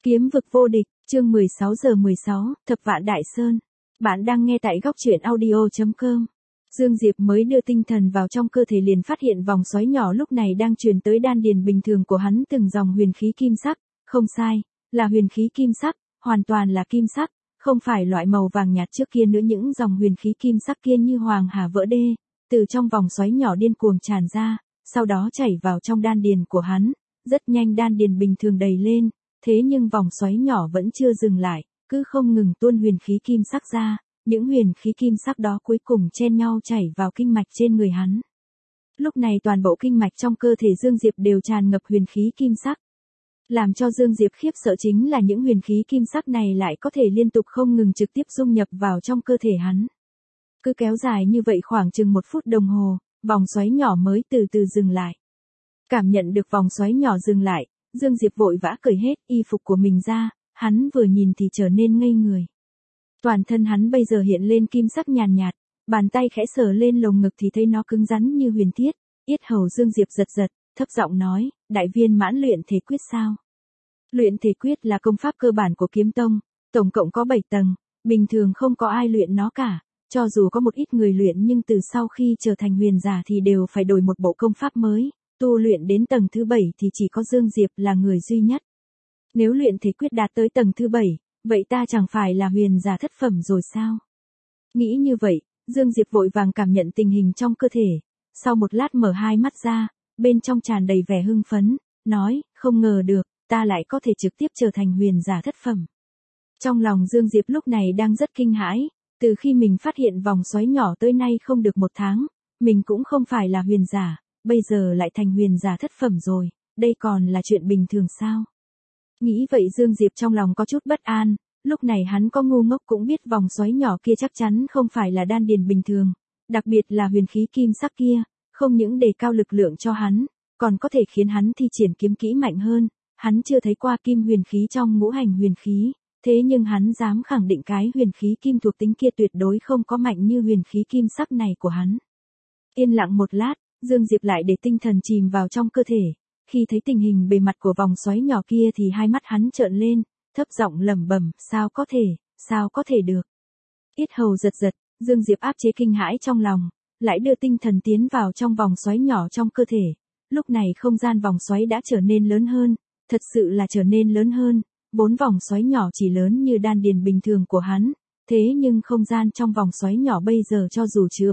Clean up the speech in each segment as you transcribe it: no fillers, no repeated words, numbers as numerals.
Kiếm vực vô địch, chương 16:16, Thập Vạn Đại Sơn. Bạn đang nghe tại góc truyện audio.com. Dương Diệp mới đưa tinh thần vào trong cơ thể liền phát hiện vòng xoáy nhỏ lúc này đang truyền tới đan điền bình thường của hắn từng dòng huyền khí kim sắc, không sai, là huyền khí kim sắc, hoàn toàn là kim sắc, không phải loại màu vàng nhạt trước kia nữa. Những dòng huyền khí kim sắc kia như hoàng hà vỡ đê, từ trong vòng xoáy nhỏ điên cuồng tràn ra, sau đó chảy vào trong đan điền của hắn, rất nhanh đan điền bình thường đầy lên. Thế nhưng vòng xoáy nhỏ vẫn chưa dừng lại, cứ không ngừng tuôn huyền khí kim sắc ra, những huyền khí kim sắc đó cuối cùng chen nhau chảy vào kinh mạch trên người hắn. Lúc này toàn bộ kinh mạch trong cơ thể Dương Diệp đều tràn ngập huyền khí kim sắc. Làm cho Dương Diệp khiếp sợ chính là những huyền khí kim sắc này lại có thể liên tục không ngừng trực tiếp dung nhập vào trong cơ thể hắn. Cứ kéo dài như vậy khoảng chừng 1 phút đồng hồ, vòng xoáy nhỏ mới từ từ dừng lại. Cảm nhận được vòng xoáy nhỏ dừng lại, Dương Diệp vội vã cởi hết y phục của mình ra, hắn vừa nhìn thì trở nên ngây người. Toàn thân hắn bây giờ hiện lên kim sắc nhàn nhạt, bàn tay khẽ sờ lên lồng ngực thì thấy nó cứng rắn như huyền thiết, yết hầu Dương Diệp giật giật, thấp giọng nói, đại viên mãn luyện thể quyết sao? Luyện thể quyết là công pháp cơ bản của kiếm tông, tổng cộng có 7 tầng, bình thường không có ai luyện nó cả, cho dù có một ít người luyện nhưng từ sau khi trở thành huyền giả thì đều phải đổi một bộ công pháp mới. Tu luyện đến tầng thứ 7 thì chỉ có Dương Diệp là người duy nhất. Nếu luyện thể quyết đạt tới tầng thứ 7, vậy ta chẳng phải là huyền giả thất phẩm rồi sao? Nghĩ như vậy, Dương Diệp vội vàng cảm nhận tình hình trong cơ thể. Sau một lát mở hai mắt ra, bên trong tràn đầy vẻ hưng phấn, nói, không ngờ được, ta lại có thể trực tiếp trở thành huyền giả thất phẩm. Trong lòng Dương Diệp lúc này đang rất kinh hãi, từ khi mình phát hiện vòng xoáy nhỏ tới nay không được 1 tháng, mình cũng không phải là huyền giả. Bây giờ lại thành huyền giả thất phẩm rồi, đây còn là chuyện bình thường sao? Nghĩ vậy Dương Diệp trong lòng có chút bất an, lúc này hắn có ngu ngốc cũng biết vòng xoáy nhỏ kia chắc chắn không phải là đan điền bình thường, đặc biệt là huyền khí kim sắc kia, không những đề cao lực lượng cho hắn, còn có thể khiến hắn thi triển kiếm kỹ mạnh hơn, hắn chưa thấy qua kim huyền khí trong ngũ hành huyền khí, thế nhưng hắn dám khẳng định cái huyền khí kim thuộc tính kia tuyệt đối không có mạnh như huyền khí kim sắc này của hắn. Yên lặng một lát, Dương Diệp lại để tinh thần chìm vào trong cơ thể, khi thấy tình hình bề mặt của vòng xoáy nhỏ kia thì hai mắt hắn trợn lên, thấp giọng lẩm bẩm, sao có thể được. Yết hầu giật giật, Dương Diệp áp chế kinh hãi trong lòng, lại đưa tinh thần tiến vào trong vòng xoáy nhỏ trong cơ thể. Lúc này không gian vòng xoáy đã trở nên lớn hơn, thật sự là trở nên lớn hơn, 4 vòng xoáy nhỏ chỉ lớn như đan điền bình thường của hắn, thế nhưng không gian trong vòng xoáy nhỏ bây giờ cho dù chứa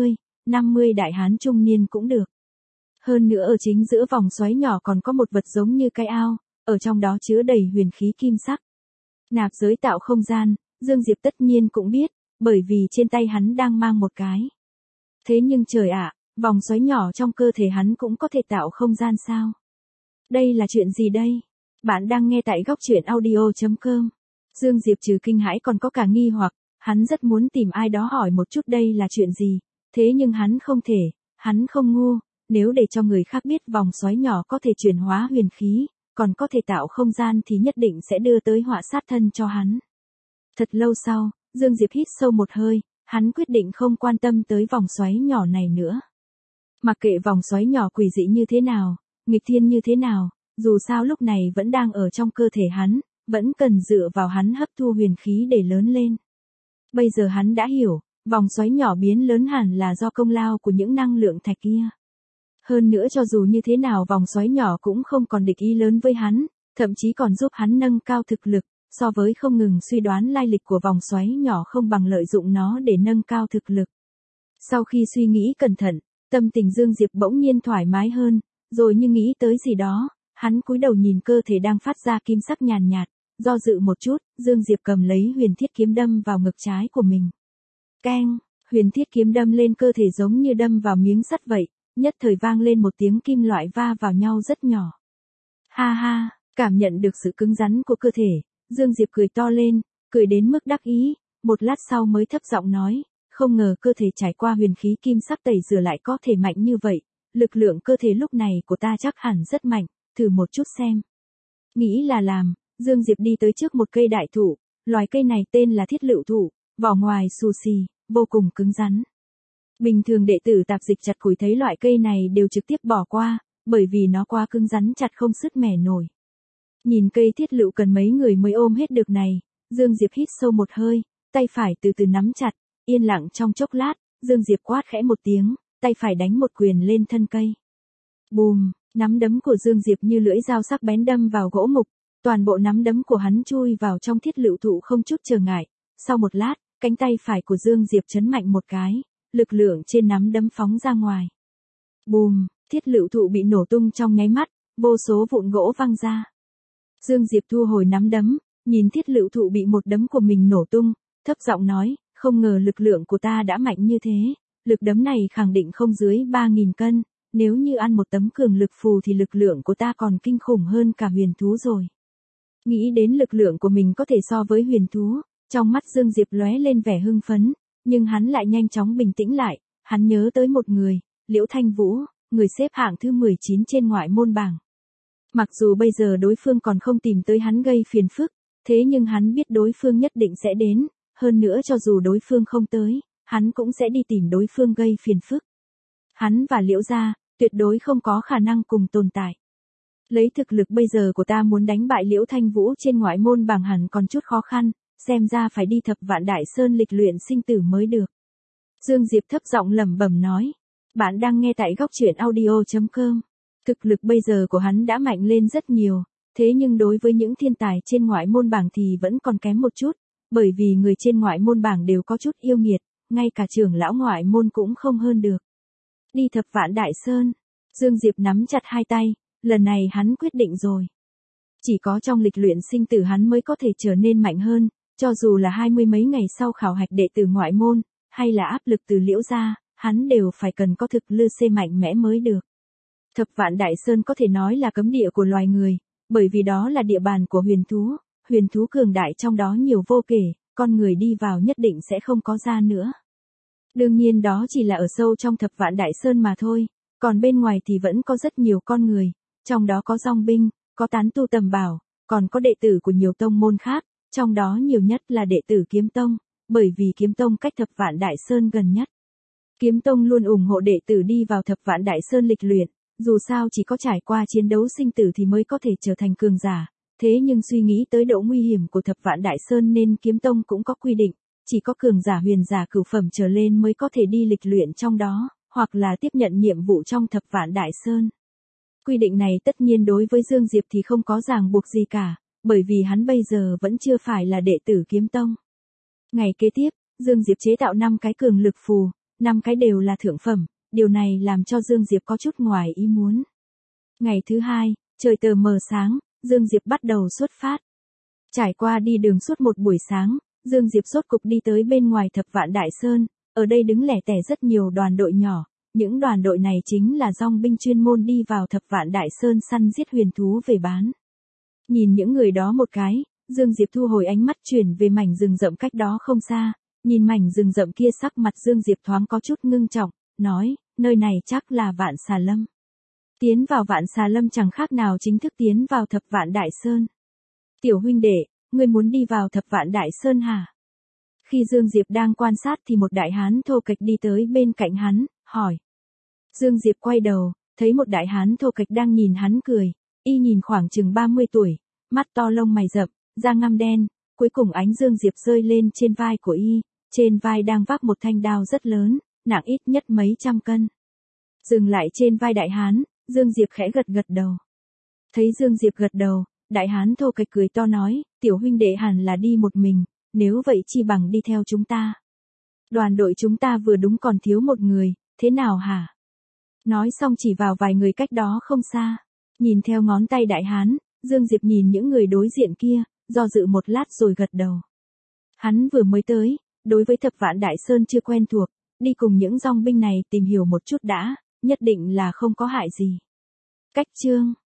50 đại hán trung niên cũng được. Hơn nữa ở chính giữa vòng xoáy nhỏ còn có một vật giống như cái ao, ở trong đó chứa đầy huyền khí kim sắc. Nạp giới tạo không gian, Dương Diệp tất nhiên cũng biết, bởi vì trên tay hắn đang mang một cái. Thế nhưng trời ạ, vòng xoáy nhỏ trong cơ thể hắn cũng có thể tạo không gian sao? Đây là chuyện gì đây? Bạn đang nghe tại góc truyện audio.com. Dương Diệp trừ kinh hãi còn có cả nghi hoặc, hắn rất muốn tìm ai đó hỏi một chút đây là chuyện gì. Thế nhưng hắn không thể, hắn không ngu, nếu để cho người khác biết vòng xoáy nhỏ có thể chuyển hóa huyền khí, còn có thể tạo không gian thì nhất định sẽ đưa tới họa sát thân cho hắn. Thật lâu sau, Dương Diệp hít sâu một hơi, hắn quyết định không quan tâm tới vòng xoáy nhỏ này nữa. Mặc kệ vòng xoáy nhỏ quỷ dị như thế nào, nghịch thiên như thế nào, dù sao lúc này vẫn đang ở trong cơ thể hắn, vẫn cần dựa vào hắn hấp thu huyền khí để lớn lên. Bây giờ hắn đã hiểu. Vòng xoáy nhỏ biến lớn hẳn là do công lao của những năng lượng thạch kia. Hơn nữa cho dù như thế nào vòng xoáy nhỏ cũng không còn địch ý lớn với hắn, thậm chí còn giúp hắn nâng cao thực lực, so với không ngừng suy đoán lai lịch của vòng xoáy nhỏ không bằng lợi dụng nó để nâng cao thực lực. Sau khi suy nghĩ cẩn thận, tâm tình Dương Diệp bỗng nhiên thoải mái hơn, rồi như nghĩ tới gì đó, hắn cúi đầu nhìn cơ thể đang phát ra kim sắc nhàn nhạt, do dự một chút, Dương Diệp cầm lấy huyền thiết kiếm đâm vào ngực trái của mình. Keng, huyền thiết kiếm đâm lên cơ thể giống như đâm vào miếng sắt vậy, nhất thời vang lên một tiếng kim loại va vào nhau rất nhỏ. Ha ha, cảm nhận được sự cứng rắn của cơ thể, Dương Diệp cười to lên, cười đến mức đắc ý, một lát sau mới thấp giọng nói, không ngờ cơ thể trải qua huyền khí kim sắc tẩy rửa lại có thể mạnh như vậy, lực lượng cơ thể lúc này của ta chắc hẳn rất mạnh, thử một chút xem. Nghĩ là làm, Dương Diệp đi tới trước một cây đại thụ, loài cây này tên là thiết lựu thụ, vỏ ngoài xù xì, vô cùng cứng rắn. Bình thường đệ tử tạp dịch chặt củi thấy loại cây này đều trực tiếp bỏ qua, bởi vì nó quá cứng rắn chặt không sứt mẻ nổi. Nhìn cây thiết lựu cần mấy người mới ôm hết được này, Dương Diệp hít sâu một hơi, tay phải từ từ nắm chặt, yên lặng trong chốc lát, Dương Diệp quát khẽ một tiếng, tay phải đánh một quyền lên thân cây. Bùm, nắm đấm của Dương Diệp như lưỡi dao sắc bén đâm vào gỗ mục, toàn bộ nắm đấm của hắn chui vào trong thiết lựu thụ không chút trở ngại. Sau một lát, cánh tay phải của Dương Diệp chấn mạnh một cái, lực lượng trên nắm đấm phóng ra ngoài. Bùm, thiết lựu thụ bị nổ tung trong nháy mắt, vô số vụn gỗ văng ra. Dương Diệp thu hồi nắm đấm, nhìn thiết lựu thụ bị một đấm của mình nổ tung, thấp giọng nói, không ngờ lực lượng của ta đã mạnh như thế, lực đấm này khẳng định không dưới 3.000 cân, nếu như ăn một tấm cường lực phù thì lực lượng của ta còn kinh khủng hơn cả huyền thú rồi. Nghĩ đến lực lượng của mình có thể so với huyền thú, trong mắt Dương Diệp lóe lên vẻ hưng phấn, nhưng hắn lại nhanh chóng bình tĩnh lại, hắn nhớ tới một người, Liễu Thanh Vũ, người xếp hạng thứ 19 trên ngoại môn bảng. Mặc dù bây giờ đối phương còn không tìm tới hắn gây phiền phức, thế nhưng hắn biết đối phương nhất định sẽ đến, hơn nữa cho dù đối phương không tới, hắn cũng sẽ đi tìm đối phương gây phiền phức. Hắn và Liễu gia, tuyệt đối không có khả năng cùng tồn tại. Lấy thực lực bây giờ của ta muốn đánh bại Liễu Thanh Vũ trên ngoại môn bảng hẳn còn chút khó khăn, xem ra phải đi Thập Vạn Đại Sơn lịch luyện sinh tử mới được. Dương Diệp thấp giọng lẩm bẩm nói. Bạn đang nghe tại góc truyện audio.com. Thực lực bây giờ của hắn đã mạnh lên rất nhiều, thế nhưng đối với những thiên tài trên ngoại môn bảng thì vẫn còn kém một chút, bởi vì người trên ngoại môn bảng đều có chút yêu nghiệt, ngay cả trưởng lão ngoại môn cũng không hơn được. Đi Thập Vạn Đại Sơn, Dương Diệp nắm chặt hai tay, lần này hắn quyết định rồi. Chỉ có trong lịch luyện sinh tử hắn mới có thể trở nên mạnh hơn, cho dù là 20 mấy ngày sau khảo hạch đệ tử ngoại môn, hay là áp lực từ Liễu gia, hắn đều phải cần có thực lực mạnh mẽ mới được. Thập Vạn Đại Sơn có thể nói là cấm địa của loài người, bởi vì đó là địa bàn của huyền thú cường đại trong đó nhiều vô kể, con người đi vào nhất định sẽ không có ra nữa. Đương nhiên đó chỉ là ở sâu trong Thập Vạn Đại Sơn mà thôi, còn bên ngoài thì vẫn có rất nhiều con người, trong đó có dòng binh, có tán tu tầm bảo, còn có đệ tử của nhiều tông môn khác, trong đó nhiều nhất là đệ tử Kiếm Tông, bởi vì Kiếm Tông cách Thập Vạn Đại Sơn gần nhất. Kiếm Tông luôn ủng hộ đệ tử đi vào Thập Vạn Đại Sơn lịch luyện, dù sao chỉ có trải qua chiến đấu sinh tử thì mới có thể trở thành cường giả, thế nhưng suy nghĩ tới độ nguy hiểm của Thập Vạn Đại Sơn nên Kiếm Tông cũng có quy định, chỉ có cường giả huyền giả cửu phẩm trở lên mới có thể đi lịch luyện trong đó, hoặc là tiếp nhận nhiệm vụ trong Thập Vạn Đại Sơn. Quy định này tất nhiên đối với Dương Diệp thì không có ràng buộc gì cả, bởi vì hắn bây giờ vẫn chưa phải là đệ tử Kiếm Tông. Ngày kế tiếp, Dương Diệp chế tạo 5 cái cường lực phù, 5 cái đều là thượng phẩm, điều này làm cho Dương Diệp có chút ngoài ý muốn. Ngày thứ hai, trời tờ mờ sáng, Dương Diệp bắt đầu xuất phát. Trải qua đi đường suốt một buổi sáng, Dương Diệp rốt cục đi tới bên ngoài Thập Vạn Đại Sơn, ở đây đứng lẻ tẻ rất nhiều đoàn đội nhỏ, những đoàn đội này chính là dòng binh chuyên môn đi vào Thập Vạn Đại Sơn săn giết huyền thú về bán. Nhìn những người đó một cái, Dương Diệp thu hồi ánh mắt chuyển về mảnh rừng rậm cách đó không xa, nhìn mảnh rừng rậm kia sắc mặt Dương Diệp thoáng có chút ngưng trọng, nói, nơi này chắc là Vạn Xà Lâm. Tiến vào Vạn Xà Lâm chẳng khác nào chính thức tiến vào Thập Vạn Đại Sơn. Tiểu huynh đệ, ngươi muốn đi vào Thập Vạn Đại Sơn hả? Khi Dương Diệp đang quan sát thì một đại hán thô kệch đi tới bên cạnh hắn, hỏi. Dương Diệp quay đầu, thấy một đại hán thô kệch đang nhìn hắn cười, y nhìn khoảng chừng 30 tuổi, mắt to lông mày rậm, da ngăm đen, cuối cùng ánh Dương Diệp rơi lên trên vai của y, trên vai đang vác một thanh đao rất lớn, nặng ít nhất mấy trăm cân. Dừng lại trên vai đại hán, Dương Diệp khẽ gật gật đầu. Thấy Dương Diệp gật đầu, đại hán thô kệch cười to nói, tiểu huynh đệ hẳn là đi một mình, nếu vậy chi bằng đi theo chúng ta. Đoàn đội chúng ta vừa đúng còn thiếu một người, thế nào hả? Nói xong chỉ vào vài người cách đó không xa, nhìn theo ngón tay đại hán, Dương Diệp nhìn những người đối diện kia, do dự một lát rồi gật đầu. Hắn vừa mới tới, đối với Thập Vạn Đại Sơn chưa quen thuộc, đi cùng những dòng binh này tìm hiểu một chút đã, nhất định là không có hại gì. Cách chương